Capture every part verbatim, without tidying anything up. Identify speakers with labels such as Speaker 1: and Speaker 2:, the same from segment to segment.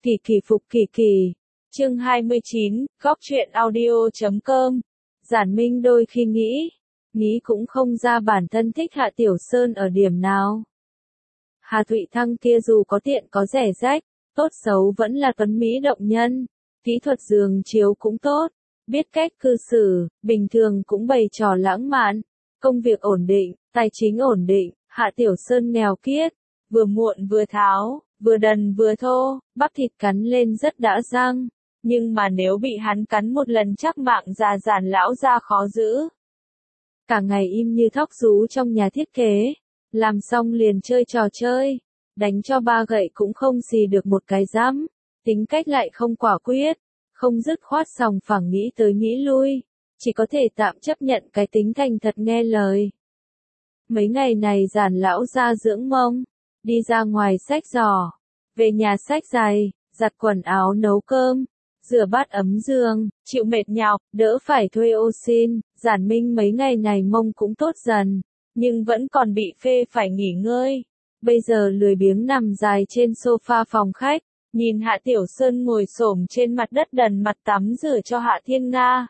Speaker 1: Kỳ kỳ phục kỳ kỳ. Chương hai mươi chín, góc truyện audio chấm com. Giản Minh đôi khi nghĩ, nghĩ cũng không ra bản thân thích Hạ Tiểu Sơn ở điểm nào. Hà Thụy Thăng kia dù có tiện có rẻ rách, tốt xấu vẫn là tuấn mỹ động nhân, kỹ thuật giường chiếu cũng tốt, biết cách cư xử, bình thường cũng bày trò lãng mạn, công việc ổn định, tài chính ổn định. Hạ Tiểu Sơn nghèo kiết, vừa muộn vừa tháo, vừa đần vừa thô, bắp thịt cắn lên rất đã răng, nhưng mà nếu bị hắn cắn một lần chắc mạng già Giản lão ra khó giữ. Cả ngày im như thóc rú trong nhà thiết kế, làm xong liền chơi trò chơi, đánh cho ba gậy cũng không xì được một cái rắm, tính cách lại không quả quyết, không dứt khoát sòng phẳng nghĩ tới nghĩ lui, chỉ có thể tạm chấp nhận cái tính thành thật nghe lời. Mấy ngày này Giản lão ra dưỡng mông, đi ra ngoài xách giỏ, về nhà xách giày, giặt quần áo nấu cơm, rửa bát ấm giường, chịu mệt nhọc, đỡ phải thuê ô xin. Giản Minh mấy ngày này mông cũng tốt dần, nhưng vẫn còn bị phê phải nghỉ ngơi. Bây giờ lười biếng nằm dài trên sofa phòng khách, nhìn Hạ Tiểu Sơn ngồi xổm trên mặt đất đần mặt tắm rửa cho Hạ Thiên Nga.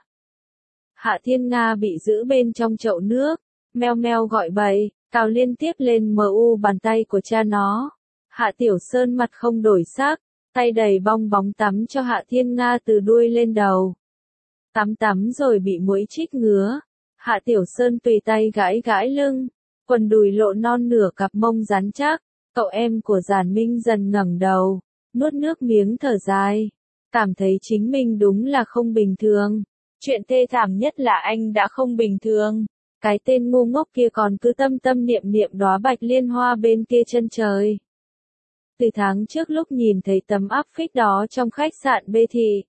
Speaker 1: Hạ Thiên Nga bị giữ bên trong chậu nước, meo meo gọi bậy, cào liên tiếp lên mờ u bàn tay của cha nó. Hạ Tiểu Sơn mặt không đổi sắc, tay đầy bong bóng tắm cho Hạ Thiên Nga từ đuôi lên đầu. Tắm tắm rồi bị muỗi chích ngứa. Hạ Tiểu Sơn tùy tay gãi gãi lưng, quần đùi lộ non nửa cặp mông rắn chắc. Cậu em của Giản Minh dần ngẩng đầu, nuốt nước miếng thở dài, cảm thấy chính mình đúng là không bình thường. Chuyện thê thảm nhất là anh đã không bình thường. Cái tên ngu ngốc kia còn cứ tâm tâm niệm niệm đóa bạch liên hoa bên kia chân trời. Từ tháng trước lúc nhìn thấy tấm áp phích đó trong khách sạn B thị,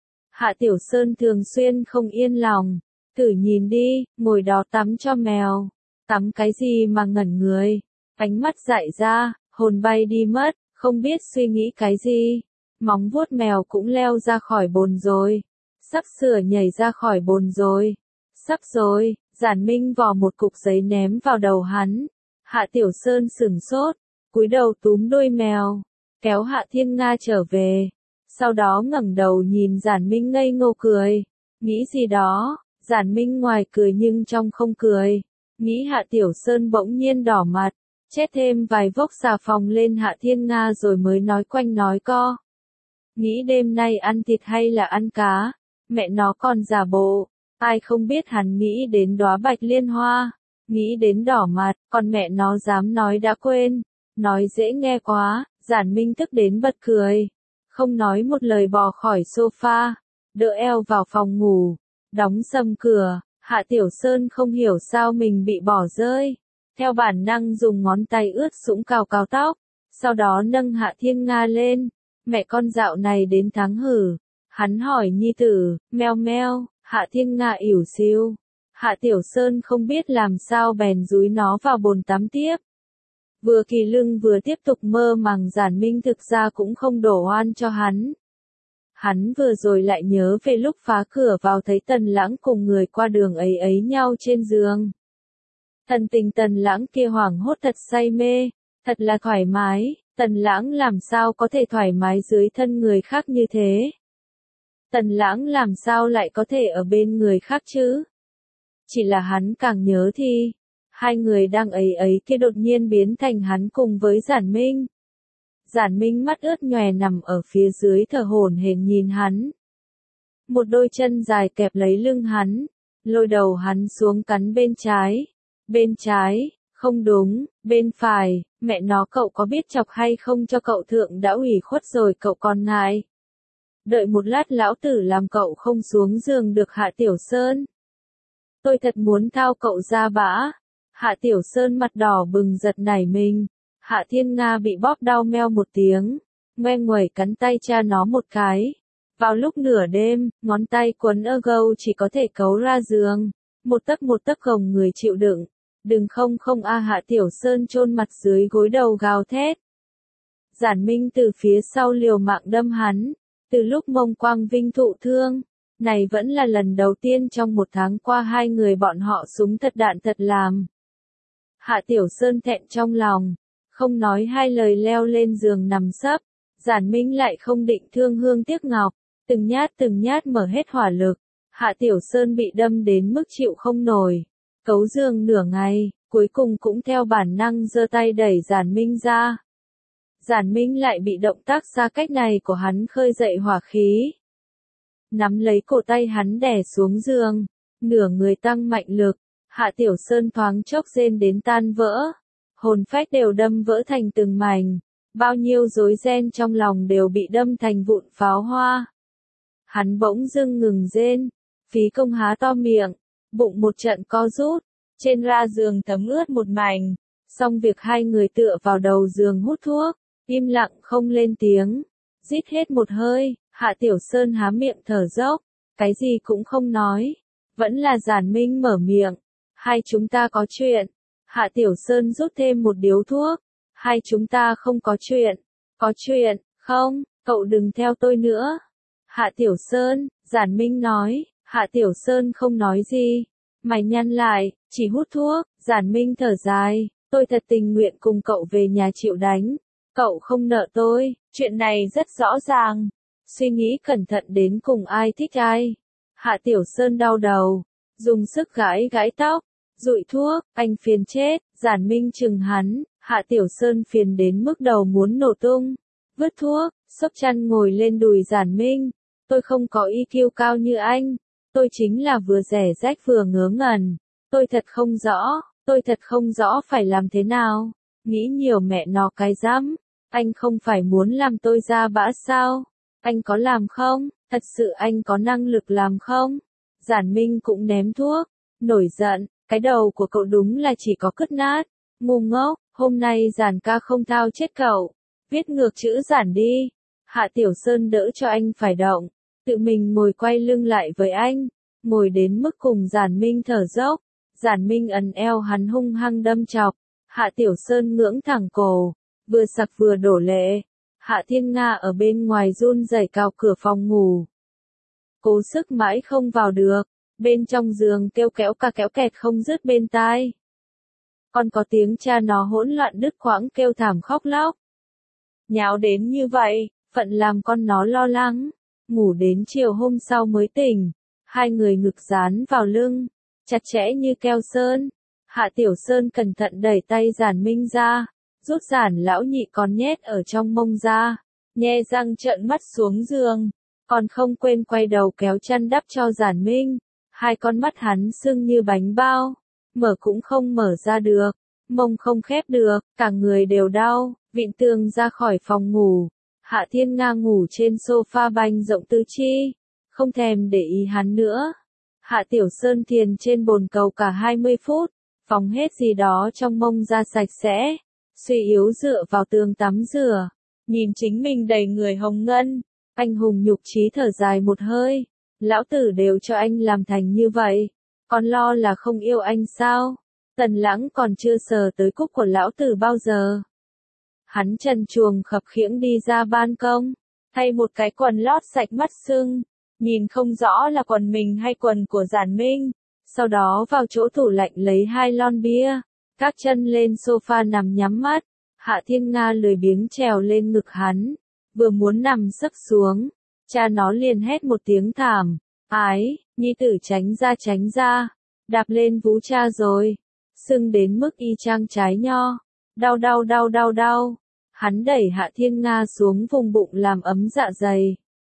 Speaker 1: Hạ Tiểu Sơn thường xuyên không yên lòng. Thử nhìn đi, ngồi đó tắm cho mèo. Tắm cái gì mà ngẩn người. Ánh mắt dại ra, hồn bay đi mất, không biết suy nghĩ cái gì. Móng vuốt mèo cũng leo ra khỏi bồn rồi. Sắp sửa nhảy ra khỏi bồn rồi. Sắp rồi. Giản Minh vò một cục giấy ném vào đầu hắn. Hạ Tiểu Sơn sửng sốt, cúi đầu túm đuôi mèo, kéo Hạ Thiên Nga trở về. Sau đó ngẩng đầu nhìn Giản Minh ngây ngô cười. Nghĩ gì đó, Giản Minh ngoài cười nhưng trong không cười. Nghĩ Hạ Tiểu Sơn bỗng nhiên đỏ mặt, chét thêm vài vốc xà phòng lên Hạ Thiên Nga rồi mới nói quanh nói co. Nghĩ đêm nay ăn thịt hay là ăn cá, mẹ nó còn giả bộ. Ai không biết hắn nghĩ đến đóa bạch liên hoa, nghĩ đến đỏ mặt, còn mẹ nó dám nói đã quên, nói dễ nghe quá. Giản Minh tức đến bật cười, không nói một lời bò khỏi sofa, đỡ eo vào phòng ngủ, đóng sầm cửa. Hạ Tiểu Sơn không hiểu sao mình bị bỏ rơi, theo bản năng dùng ngón tay ướt sũng cào cào tóc, sau đó nâng Hạ Thiên Nga lên. Mẹ con dạo này đến tháng hử, hắn hỏi nhi tử, meo meo. Hạ Thiên Nga ỉu xìu. Hạ Tiểu Sơn không biết làm sao bèn dúi nó vào bồn tắm tiếp. Vừa kỳ lưng vừa tiếp tục mơ màng Giản Minh thực ra cũng không đổ oan cho hắn. Hắn vừa rồi lại nhớ về lúc phá cửa vào thấy Tần Lãng cùng người qua đường ấy ấy nhau trên giường. Thần tình Tần Lãng kia hoảng hốt thật say mê, thật là thoải mái. Tần Lãng làm sao có thể thoải mái dưới thân người khác như thế? Tần Lãng làm sao lại có thể ở bên người khác chứ? Chỉ là hắn càng nhớ thì, hai người đang ấy ấy kia đột nhiên biến thành hắn cùng với Giản Minh. Giản Minh mắt ướt nhòe nằm ở phía dưới thở hổn hển nhìn hắn. Một đôi chân dài kẹp lấy lưng hắn, lôi đầu hắn xuống cắn bên trái. Bên trái, không đúng, bên phải, mẹ nó cậu có biết chọc hay không cho cậu thượng đã ủy khuất rồi cậu còn ngại. Đợi một lát lão tử làm cậu không xuống giường được Hạ Tiểu Sơn. Tôi thật muốn thao cậu ra bã. Hạ Tiểu Sơn mặt đỏ bừng giật nảy mình. Hạ Thiên Nga bị bóp đau meo một tiếng, ngoe nguẩy cắn tay cha nó một cái. Vào lúc nửa đêm, ngón tay quấn ơ gâu chỉ có thể cấu ra giường. Một tấc một tấc gồng người chịu đựng. Đừng không không a Hạ Tiểu Sơn chôn mặt dưới gối đầu gào thét. Giản Minh từ phía sau liều mạng đâm hắn. Từ lúc Mông Quang Vinh thụ thương, này vẫn là lần đầu tiên trong một tháng qua hai người bọn họ súng thật đạn thật làm. Hạ Tiểu Sơn thẹn trong lòng, không nói hai lời leo lên giường nằm sấp. Giản Minh lại không định thương hương tiếc ngọc, từng nhát từng nhát mở hết hỏa lực. Hạ Tiểu Sơn bị đâm đến mức chịu không nổi, cấu giường nửa ngày, cuối cùng cũng theo bản năng giơ tay đẩy Giản Minh ra. Giản Minh lại bị động tác xa cách này của hắn khơi dậy hỏa khí. Nắm lấy cổ tay hắn đè xuống giường, nửa người tăng mạnh lực, Hạ Tiểu Sơn thoáng chốc rên đến tan vỡ, hồn phách đều đâm vỡ thành từng mảnh, bao nhiêu rối ren trong lòng đều bị đâm thành vụn pháo hoa. Hắn bỗng dưng ngừng rên, phí công há to miệng, bụng một trận co rút, trên ra giường thấm ướt một mảnh, xong việc hai người tựa vào đầu giường hút thuốc, im lặng không lên tiếng, rít hết một hơi. Hạ Tiểu Sơn há miệng thở dốc, cái gì cũng không nói, vẫn là Giản Minh mở miệng, hai chúng ta có chuyện. Hạ Tiểu Sơn rút thêm một điếu thuốc, hai chúng ta không có chuyện, có chuyện, không, cậu đừng theo tôi nữa. Hạ Tiểu Sơn, Giản Minh nói, Hạ Tiểu Sơn không nói gì, mày nhăn lại, chỉ hút thuốc. Giản Minh thở dài, tôi thật tình nguyện cùng cậu về nhà chịu đánh, cậu không nợ tôi, chuyện này rất rõ ràng. Suy nghĩ cẩn thận đến cùng ai thích ai. Hạ Tiểu Sơn đau đầu, dùng sức gãi gãi tóc, dụi thuốc, anh phiền chết. Giản Minh chừng hắn, Hạ Tiểu Sơn phiền đến mức đầu muốn nổ tung, vứt thuốc, xốc chăn ngồi lên đùi Giản Minh. Tôi không có i kiu cao như anh, tôi chính là vừa rẻ rách vừa ngớ ngẩn, tôi thật không rõ, tôi thật không rõ phải làm thế nào, nghĩ nhiều mẹ nó cái rắm, anh không phải muốn làm tôi ra bã sao? Anh có làm không? Thật sự anh có năng lực làm không? Giản Minh cũng ném thuốc, nổi giận, cái đầu của cậu đúng là chỉ có cứt nát, ngu ngốc, hôm nay Giản ca không thao chết cậu, viết ngược chữ Giản đi. Hạ Tiểu Sơn đỡ cho anh phải động, tự mình ngồi quay lưng lại với anh, ngồi đến mức cùng Giản Minh thở dốc. Giản Minh ấn eo hắn hung hăng đâm chọc, Hạ Tiểu Sơn ngưỡng thẳng cổ, vừa sặc vừa đổ lệ. Hạ Thiên Nga ở bên ngoài run rẩy cào cửa phòng ngủ. Cố sức mãi không vào được, bên trong giường kêu kéo ca kéo kẹt không dứt bên tai. Còn có tiếng cha nó hỗn loạn đứt quãng kêu thảm khóc lóc. Nháo đến như vậy, phận làm con nó lo lắng, ngủ đến chiều hôm sau mới tỉnh, hai người ngực dán vào lưng, chặt chẽ như keo sơn. Hạ Tiểu Sơn cẩn thận đẩy tay Giản Minh ra, rút Giản lão nhị còn nhét ở trong mông ra, nhe răng trợn mắt xuống giường, còn không quên quay đầu kéo chăn đắp cho Giản Minh. Hai con mắt hắn sưng như bánh bao, mở cũng không mở ra được, mông không khép được, cả người đều đau, vịn tường ra khỏi phòng ngủ. Hạ Thiên Nga ngủ trên sofa banh rộng tứ chi, không thèm để ý hắn nữa. Hạ Tiểu Sơn thiền trên bồn cầu cả hai mươi phút, phóng hết gì đó trong mông ra sạch sẽ, suy yếu dựa vào tường tắm rửa, nhìn chính mình đầy người hồng ngân, anh hùng nhục chí thở dài một hơi, lão tử đều cho anh làm thành như vậy, còn lo là không yêu anh sao? Tần Lãng còn chưa sờ tới cúc của lão tử bao giờ. Hắn trần truồng khập khiễng đi ra ban công, thay một cái quần lót sạch mắt sưng, nhìn không rõ là quần mình hay quần của Giản Minh, sau đó vào chỗ tủ lạnh lấy hai lon bia, các chân lên sofa nằm nhắm mắt. Hạ Thiên Nga lười biếng trèo lên ngực hắn, vừa muốn nằm sấp xuống, cha nó liền hét một tiếng thảm, ái, nhi tử tránh ra tránh ra, đạp lên vú cha rồi, sưng đến mức y chang trái nho, đau đau đau đau đau. Hắn đẩy Hạ Thiên Nga xuống vùng bụng làm ấm dạ dày.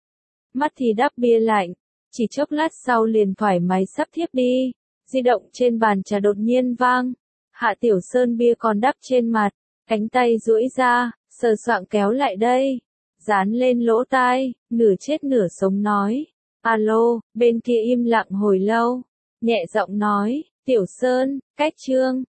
Speaker 1: Mắt thì đắp bia lạnh, chỉ chốc lát sau liền thoải mái sắp thiếp đi. Di động trên bàn trà đột nhiên vang. Hạ Tiểu Sơn bia còn đắp trên mặt, cánh tay duỗi ra, sờ soạng kéo lại đây, dán lên lỗ tai, nửa chết nửa sống nói. Alo, bên kia im lặng hồi lâu, nhẹ giọng nói, Tiểu Sơn, cách chương.